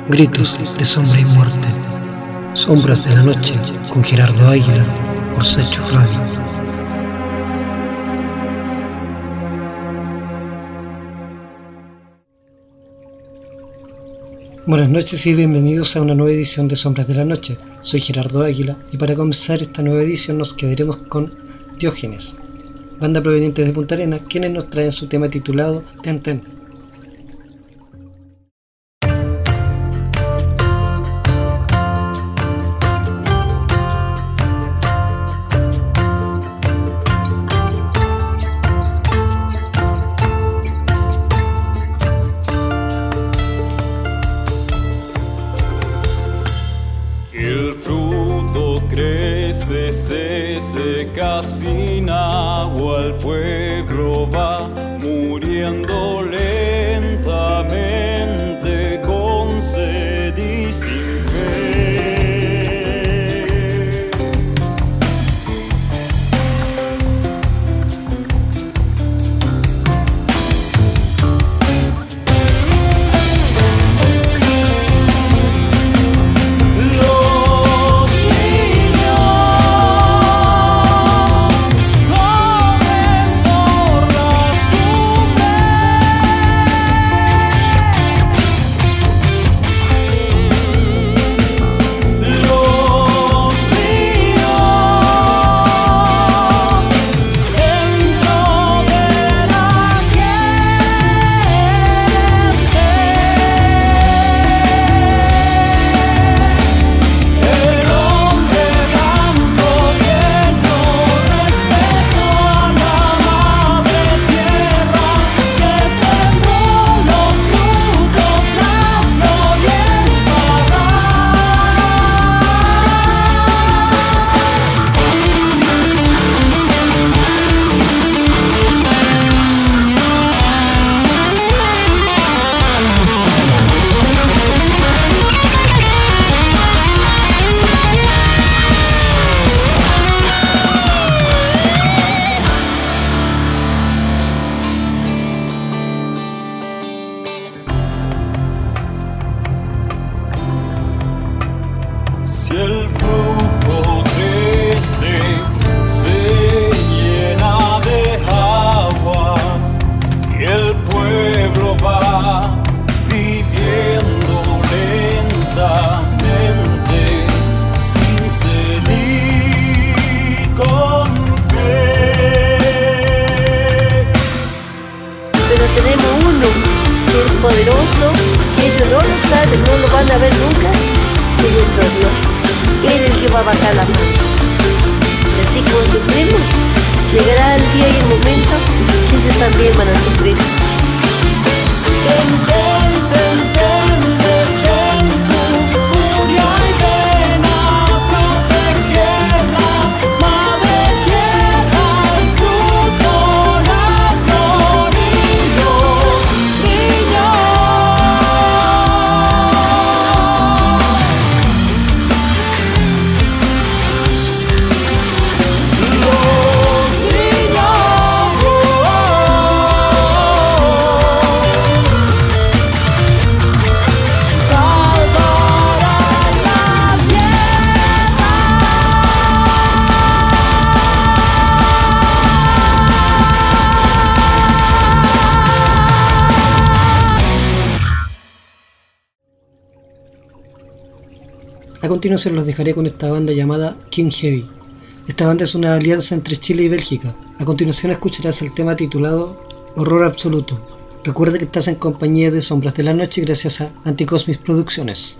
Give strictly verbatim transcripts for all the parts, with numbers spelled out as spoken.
Gritos de sombra y muerte. Sombras de la noche con Gerardo Águila por Sacho Radio. Buenas noches y bienvenidos a una nueva edición de Sombras de la Noche. Soy Gerardo Águila y para comenzar esta nueva edición nos quedaremos con Diógenes, banda proveniente de Punta Arenas, quienes nos traen su tema titulado Ten Ten. Se seca sin agua, el pueblo va muriendo lentamente con sed y sin fe. A continuación los dejaré con esta banda llamada King Heavy. Esta banda es una alianza entre Chile y Bélgica. A continuación escucharás el tema titulado Horror Absoluto. Recuerda que estás en compañía de Sombras de la Noche gracias a Anticosmis Producciones.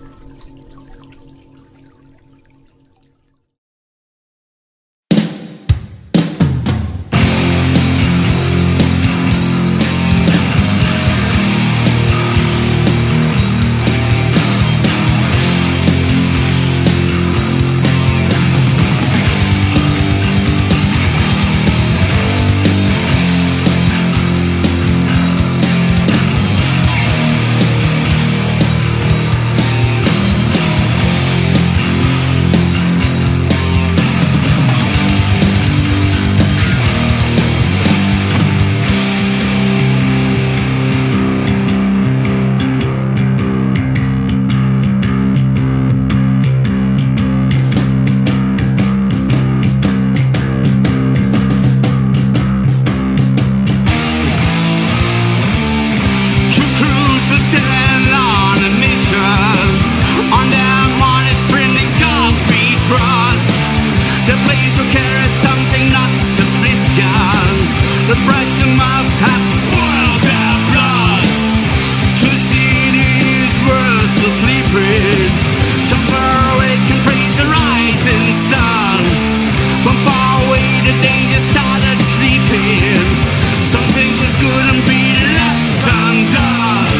Troops were sailing on a mission. On their minds printing concrete truss. The blades will carry something not so Christian. The pressure must have boiled their blood. Two cities were so sleeping. Some were awake and praise the rising sun. From far away the danger started creeping. Some things just couldn't be left undone.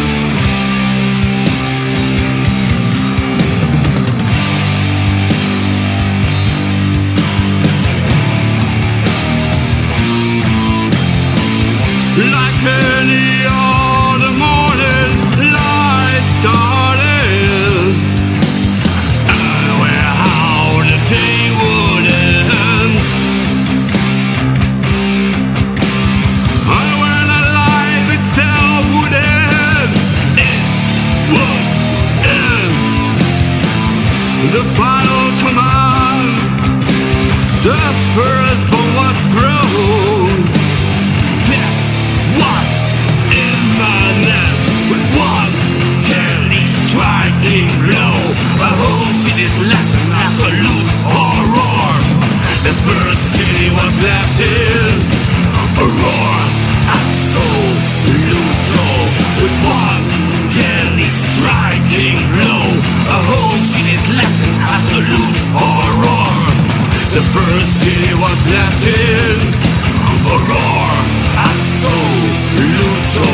Like any other morning, light started. Unaware how the day would end. Unaware that life itself would end. It would end. The final command. The first bomb was thrown. Was imminent with one deadly striking blow. A whole city's left in absolute horror. The first city was left in a roar. Absoluto with one deadly striking blow. A whole city's left in absolute horror. The first city was left in a roar. Absoluto.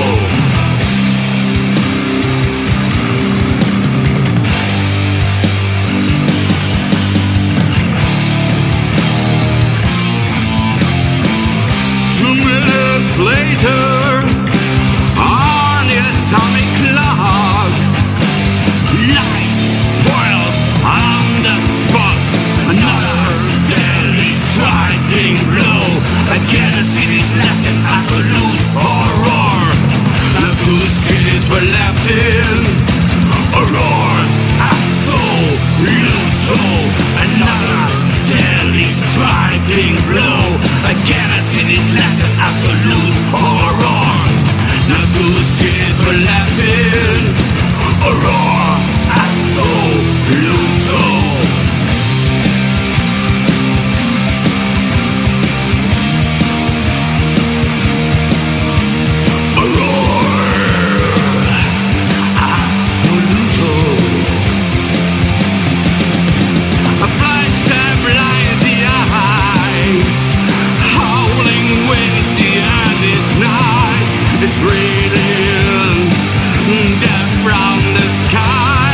Two minutes later, on the atomic clock, life spoiled on the spot. Another deadly striking blow. Again, the city's left in absolute horror. Now two cities were left in a roar. Absoluto. Another deadly striking blow. Again, the city's left in absolute horror. Now two cities were left in a roar. Absoluto. It's raining death from the sky.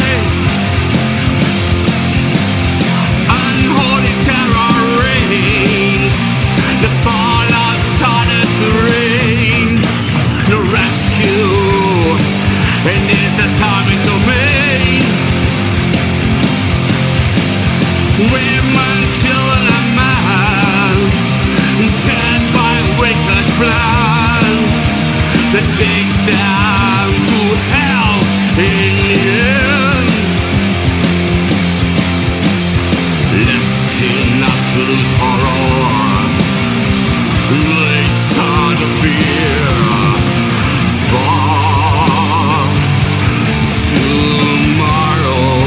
Unholy terror reigns. The fallout started to rain. No rescue in this atomic domain. Women, children, and man dead by wicked plan that takes them to hell in the end. Left in absolute horror, they start to fear for tomorrow.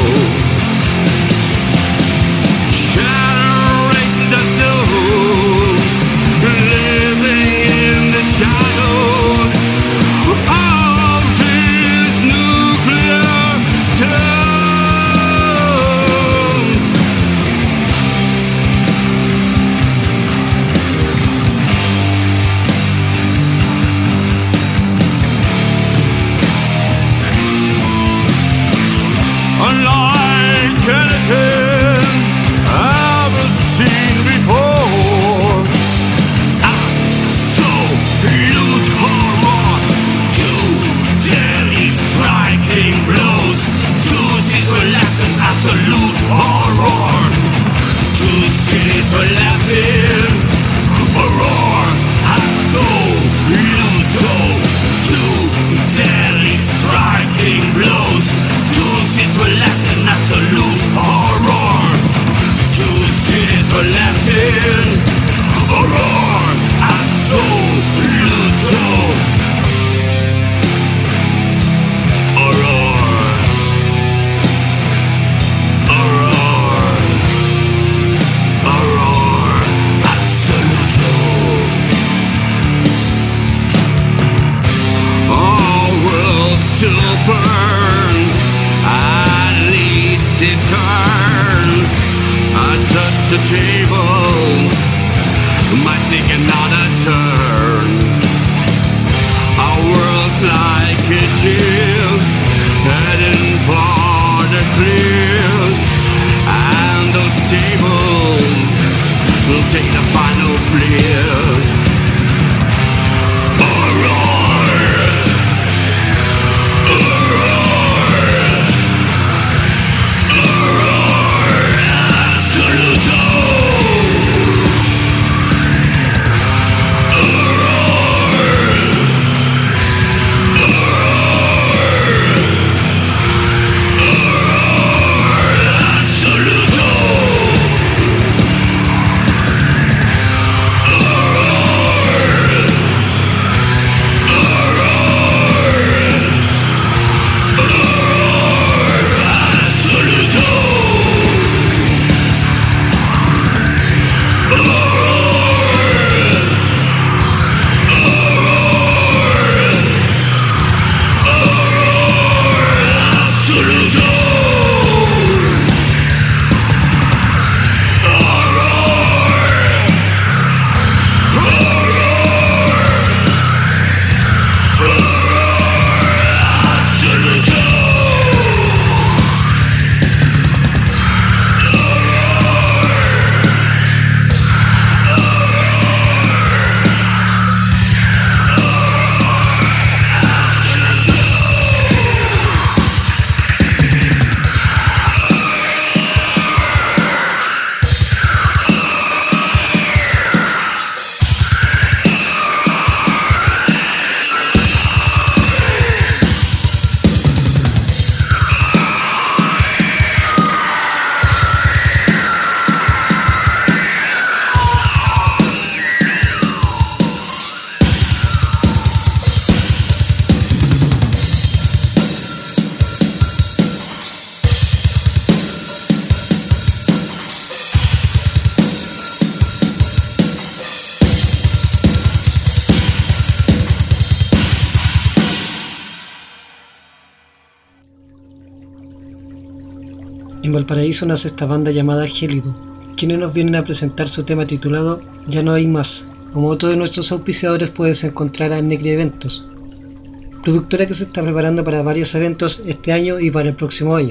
Shadow races the dunes, living in the shadows of these nuclear tombs. Unlike anything ever seen before, absolute horror. Two deadly striking blows. Two cities were left in absolute horror. Two cities were left in a roar. Absoluto. Two deadly striking blows. Two cities were left in absolute horror. Two cities were left in a roar. Absoluto. burns, at least it turns. I touch the tables, might take another turn. Our world's like a shield, heading for the cliffs, and those tables will take the final flip. En Valparaíso nace esta banda llamada Gélido, quienes nos vienen a presentar su tema titulado Ya no hay más. Como otro de nuestros auspiciadores puedes encontrar a Negri Eventos, productora que se está preparando para varios eventos este año y para el próximo año.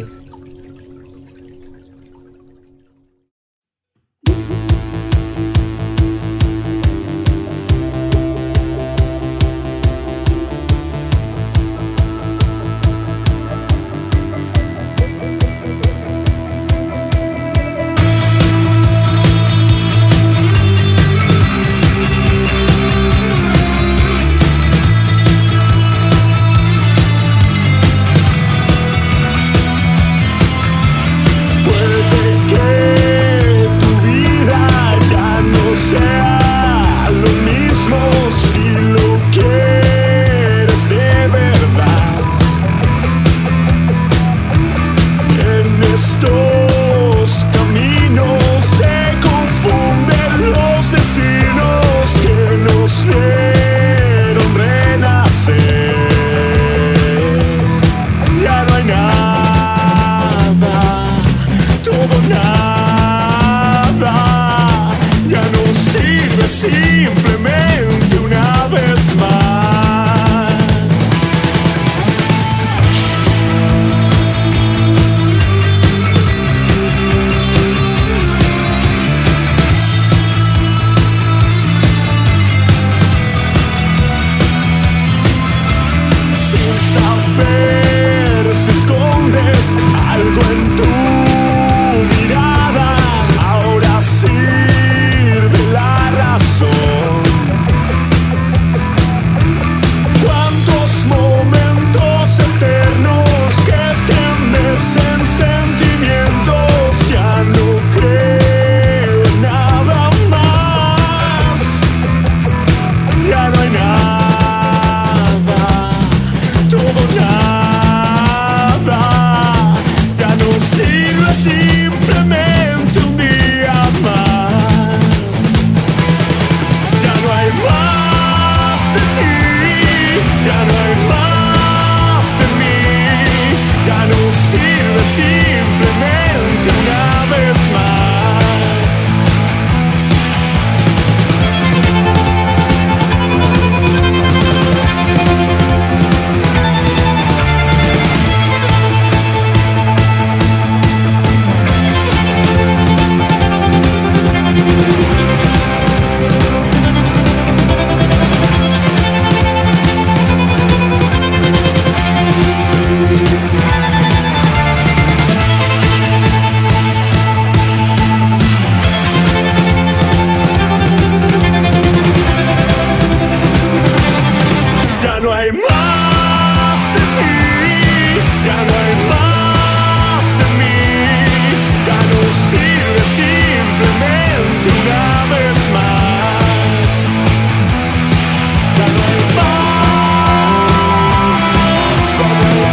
más de ti, ya no hay más de mí, ya no sirve simplemente una vez más. Ya no hay más, ya no hay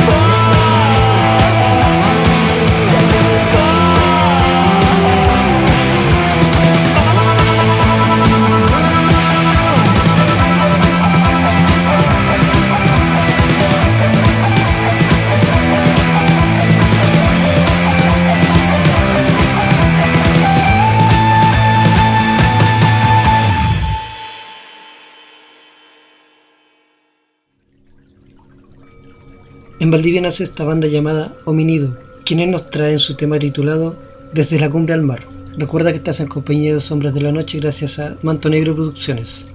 más, ya no hay más. En Valdivia nace esta banda llamada Hominido, quienes nos traen su tema titulado Desde la cumbre al mar. Recuerda que estás en compañía de Sombras de la Noche gracias a Manto Negro Producciones.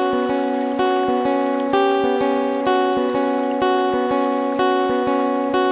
Desde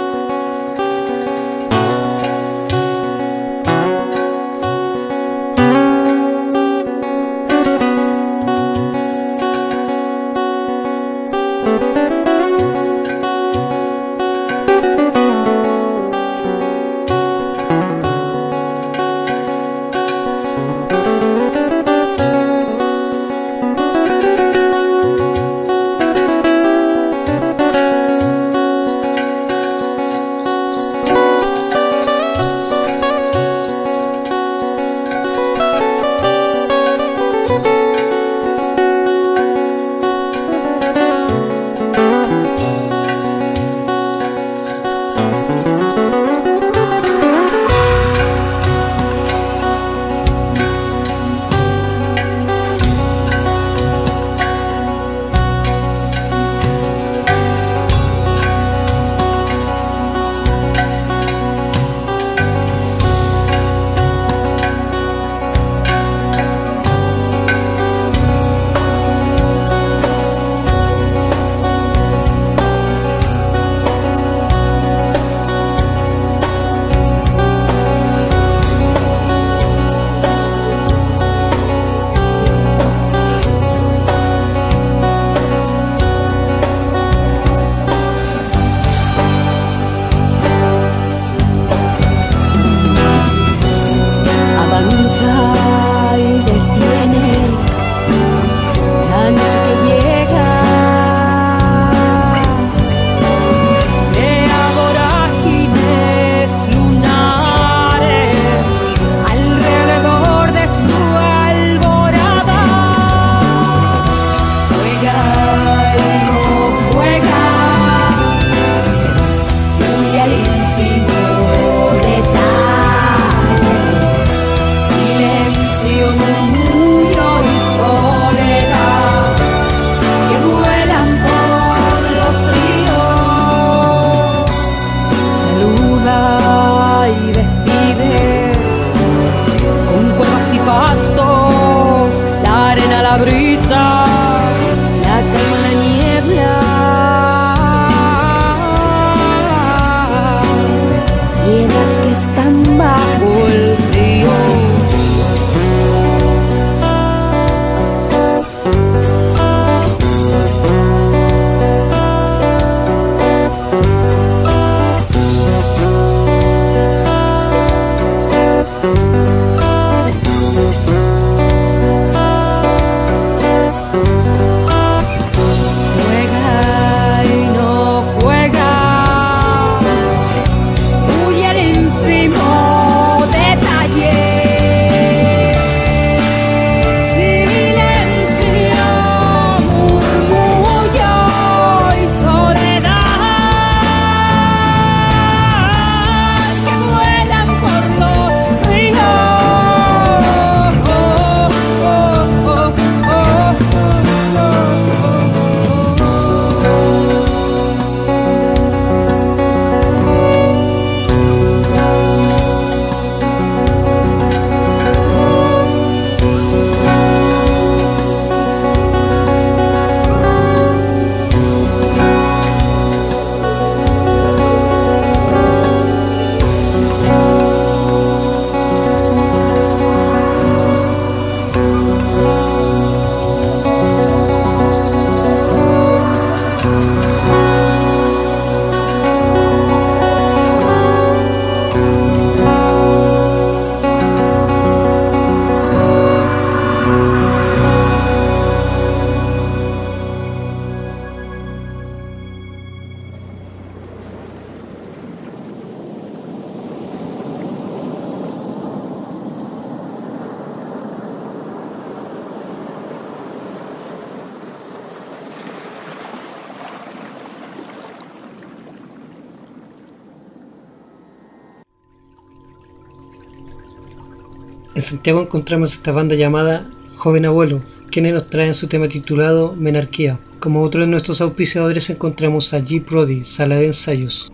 En Santiago encontramos esta banda llamada Joven Abuelo, quienes nos traen su tema titulado Menarquía. Como otro de nuestros auspiciadores encontramos a G. Brody, sala de ensayos.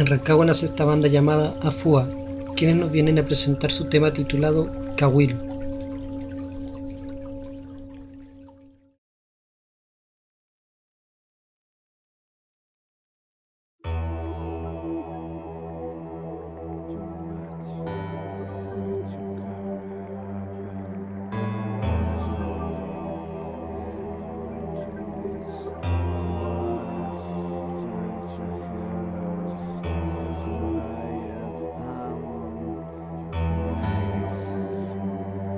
En Rancagua nace esta banda llamada Afua, quienes nos vienen a presentar su tema titulado Cahuilo. I'm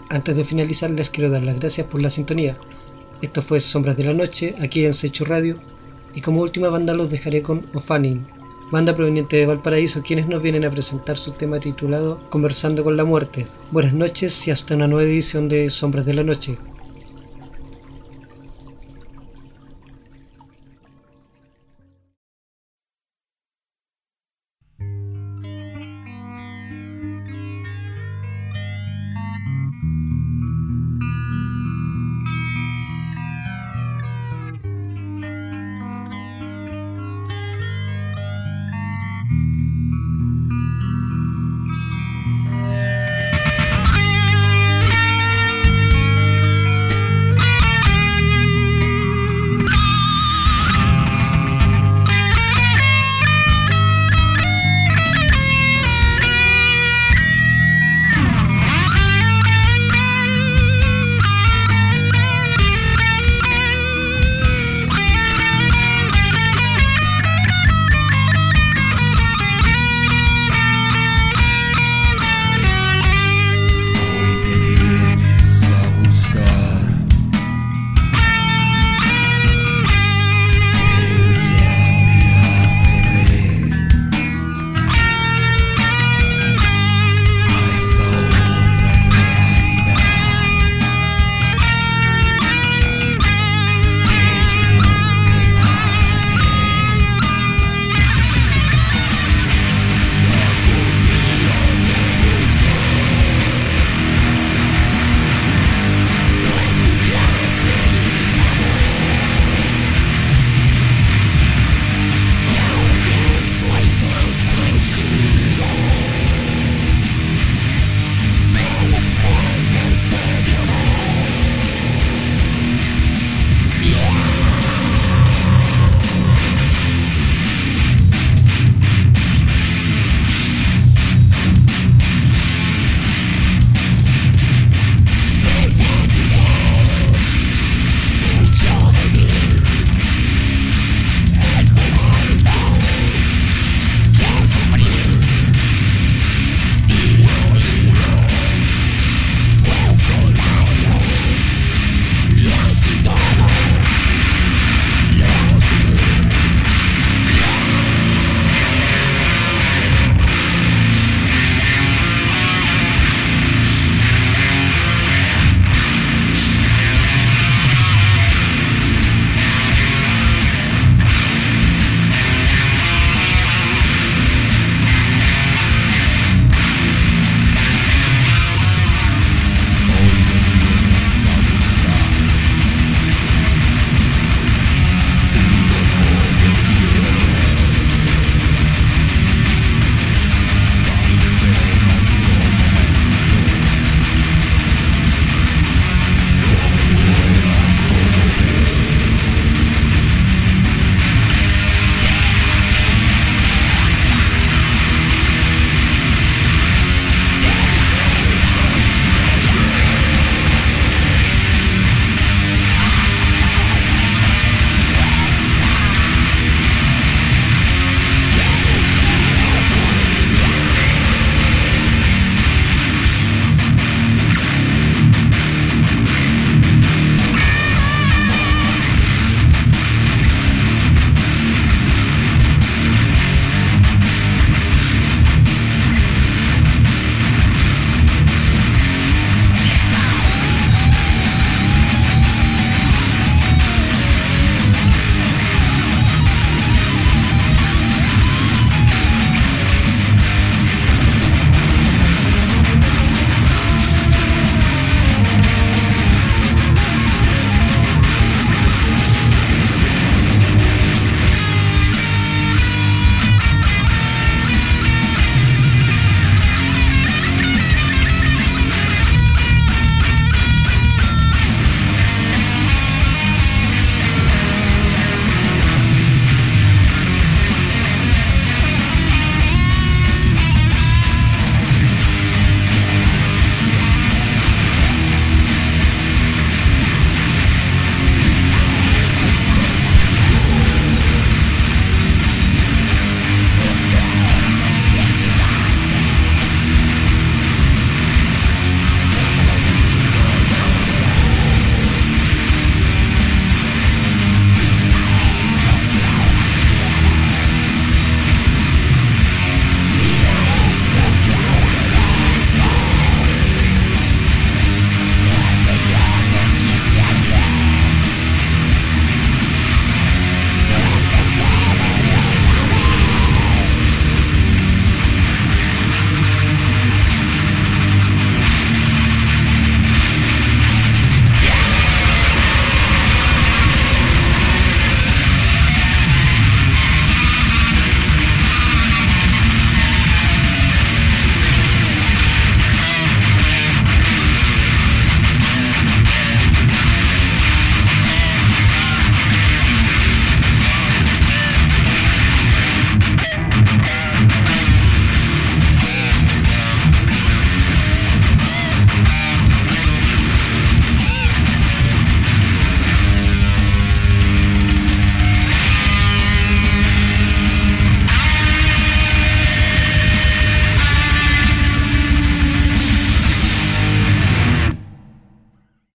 Antes de finalizar les quiero dar las gracias por la sintonía. Esto fue Sombras de la Noche, aquí en Secho Radio, y como última banda los dejaré con O'Fanning, banda proveniente de Valparaíso, quienes nos vienen a presentar su tema titulado Conversando con la Muerte. Buenas noches y hasta una nueva edición de Sombras de la Noche.